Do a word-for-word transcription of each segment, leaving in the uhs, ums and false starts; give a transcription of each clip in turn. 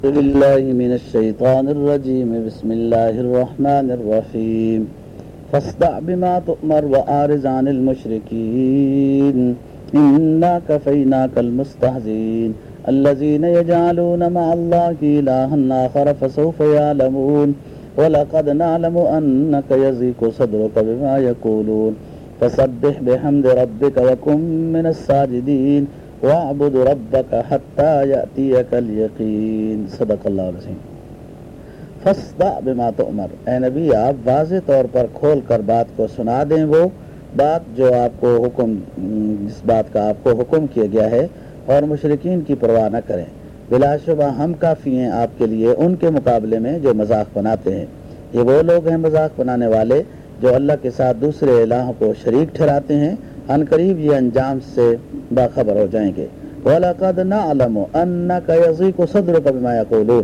أعوذ بالله من الشيطان الرجيم بسم الله الرحمن الرحيم فاصدع بما تؤمر وأعرض عن المشركين إنا كفيناك المستهزئين الذين يجعلون مع الله إلها آخر فسوف يعلمون ولقد نعلم أنك يضيق صدرك بما يقولون فسبح بحمد ربك وكن من الساجدين وَاعْبُدْ رَبَّكَ حَتَّى يَأْتِيَكَ الْيَقِينُ صدق اللہ العظیم۔ فَاصْدَعْ بِمَا تُؤْمَرُ، اے نبی آپ واضح طور پر کھول کر بات کو سنا دیں، وہ بات جو آپ کو حکم جس بات کا آپ کو حکم کیا گیا ہے، اور مشرکین کی پرواہ نہ کریں۔ بلا شبہ ہم کافی ہیں آپ کے لیے ان کے مقابلے میں جو مذاق بناتے ہیں۔ یہ وہ لوگ ہیں مذاق بنانے والے جو اللہ کے ساتھ دوسرے الہوں کو شریک ٹھہراتے ہیں، ان قریب یہ انجام سے باخبر ہو جائیں گے۔ وَلَقَدْ نَعْلَمُ أَنَّكَ يَضِيقُ صَدْرُكَ بِمَا يَقُولُونَ،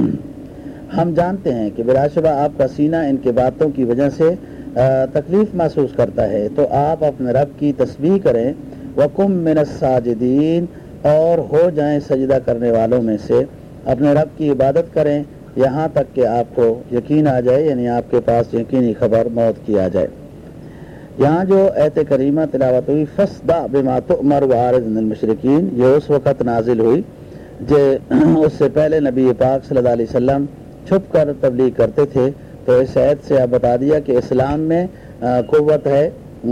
ہم جانتے ہیں کہ بلا شبہ آپ کا سینہ ان کے باتوں کی وجہ سے تکلیف محسوس کرتا ہے، تو آپ اپنے رب کی تسبیح کریں، وَقُم مِّنَ السَّاجِدِينَ، اور ہو جائیں سجدہ کرنے والوں میں سے، اپنے رب کی عبادت کریں یہاں تک کہ آپ کو یقین آ جائے، یعنی آپ کے پاس یقینی خبر موت کی آ جائے۔ یہاں جو آیت کریمہ تلاوت ہوئی فَاصْدَعْ بِمَا تُؤْمَرُ وَأَعْرِضْ عَنِ الْمُشْرِكِينَ، یہ اس وقت نازل ہوئی جو اس سے پہلے نبی پاک صلی اللہ علیہ وسلم چھپ کر تبلیغ کرتے تھے، تو اس آیت سے اب بتا دیا کہ اسلام میں قوت ہے،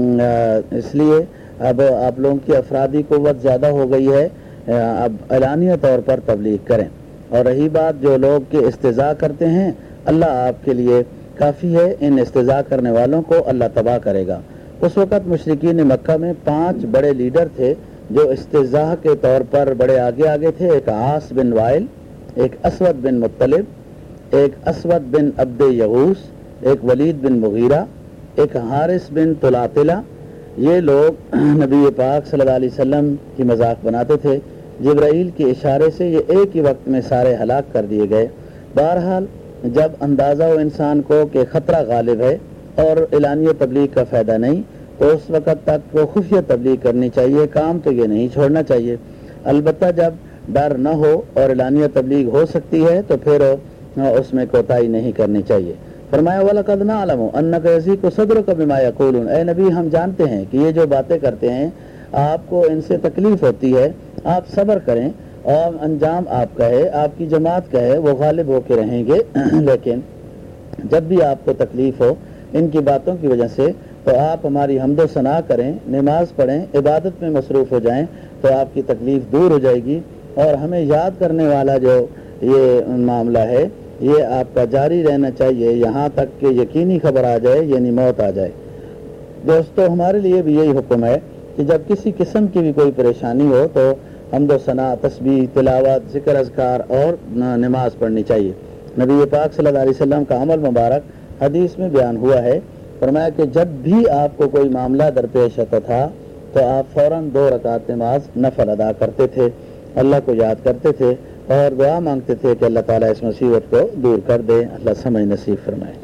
اس لیے اب آپ لوگوں کی افرادی قوت زیادہ ہو گئی ہے، اب اعلانیہ طور پر تبلیغ کریں۔ اور رہی بات جو لوگ کے استہزاء کرتے ہیں، اللہ آپ کے لیے کافی ہے، ان استہزاء کرنے والوں کو اللہ تباہ کرے گا۔ اس وقت مشرکین مکہ میں پانچ بڑے لیڈر تھے جو استہزاء کے طور پر بڑے آگے آگے تھے۔ ایک عاص بن وائل، ایک اسود بن مطلب، ایک اسود بن عبد یغوث، ایک ولید بن مغیرہ، ایک حارث بن طلاطلہ۔ یہ لوگ نبی پاک صلی اللہ علیہ وسلم کی مذاق بناتے تھے، جبرائیل کے اشارے سے یہ ایک ہی وقت میں سارے ہلاک کر دیے گئے۔ بہرحال جب اندازہ ہو انسان کو کہ خطرہ غالب ہے اور اعلانیہ تبلیغ کا فائدہ نہیں، تو اس وقت تک وہ خفیہ تبلیغ کرنی چاہیے، کام تو یہ نہیں چھوڑنا چاہیے۔ البتہ جب ڈر نہ ہو اور اعلانیہ تبلیغ ہو سکتی ہے تو پھر اس میں کوتاہی نہیں کرنی چاہیے۔ فرمایا وَلَقَدْ نَعْلَمُ أَنَّكَ يَضِيقُ صَدْرُكَ بِمَا يَقُولُونَ، اے نبی ہم جانتے ہیں کہ یہ جو باتیں کرتے ہیں آپ کو ان سے تکلیف ہوتی ہے، آپ صبر کریں، اور انجام آپ کا ہے، آپ کی جماعت کا ہے، وہ غالب ہو کے رہیں گے۔ لیکن جب بھی آپ کو تکلیف ہو ان کی باتوں کی وجہ سے تو آپ ہماری حمد و ثنا کریں، نماز پڑھیں، عبادت میں مصروف ہو جائیں، تو آپ کی تکلیف دور ہو جائے گی۔ اور ہمیں یاد کرنے والا جو یہ معاملہ ہے یہ آپ کا جاری رہنا چاہیے یہاں تک کہ یقینی خبر آ جائے، یعنی موت آ جائے۔ دوستو ہمارے لیے بھی یہی حکم ہے کہ جب کسی قسم کی بھی کوئی پریشانی ہو تو حمد و ثنا، تسبیح، تلاوت، ذکر اذکار اور نماز پڑھنی چاہیے۔ نبی پاک صلی اللہ علیہ وسلم کا عمل مبارک حدیث میں بیان ہوا ہے، فرمایا کہ جب بھی آپ کو کوئی معاملہ درپیش آتا تھا تو آپ فوراً دو رکعت نماز نفل ادا کرتے تھے، اللہ کو یاد کرتے تھے اور دعا مانگتے تھے کہ اللہ تعالیٰ اس مصیبت کو دور کر دے۔ اللہ سمجھ نصیب فرمائے۔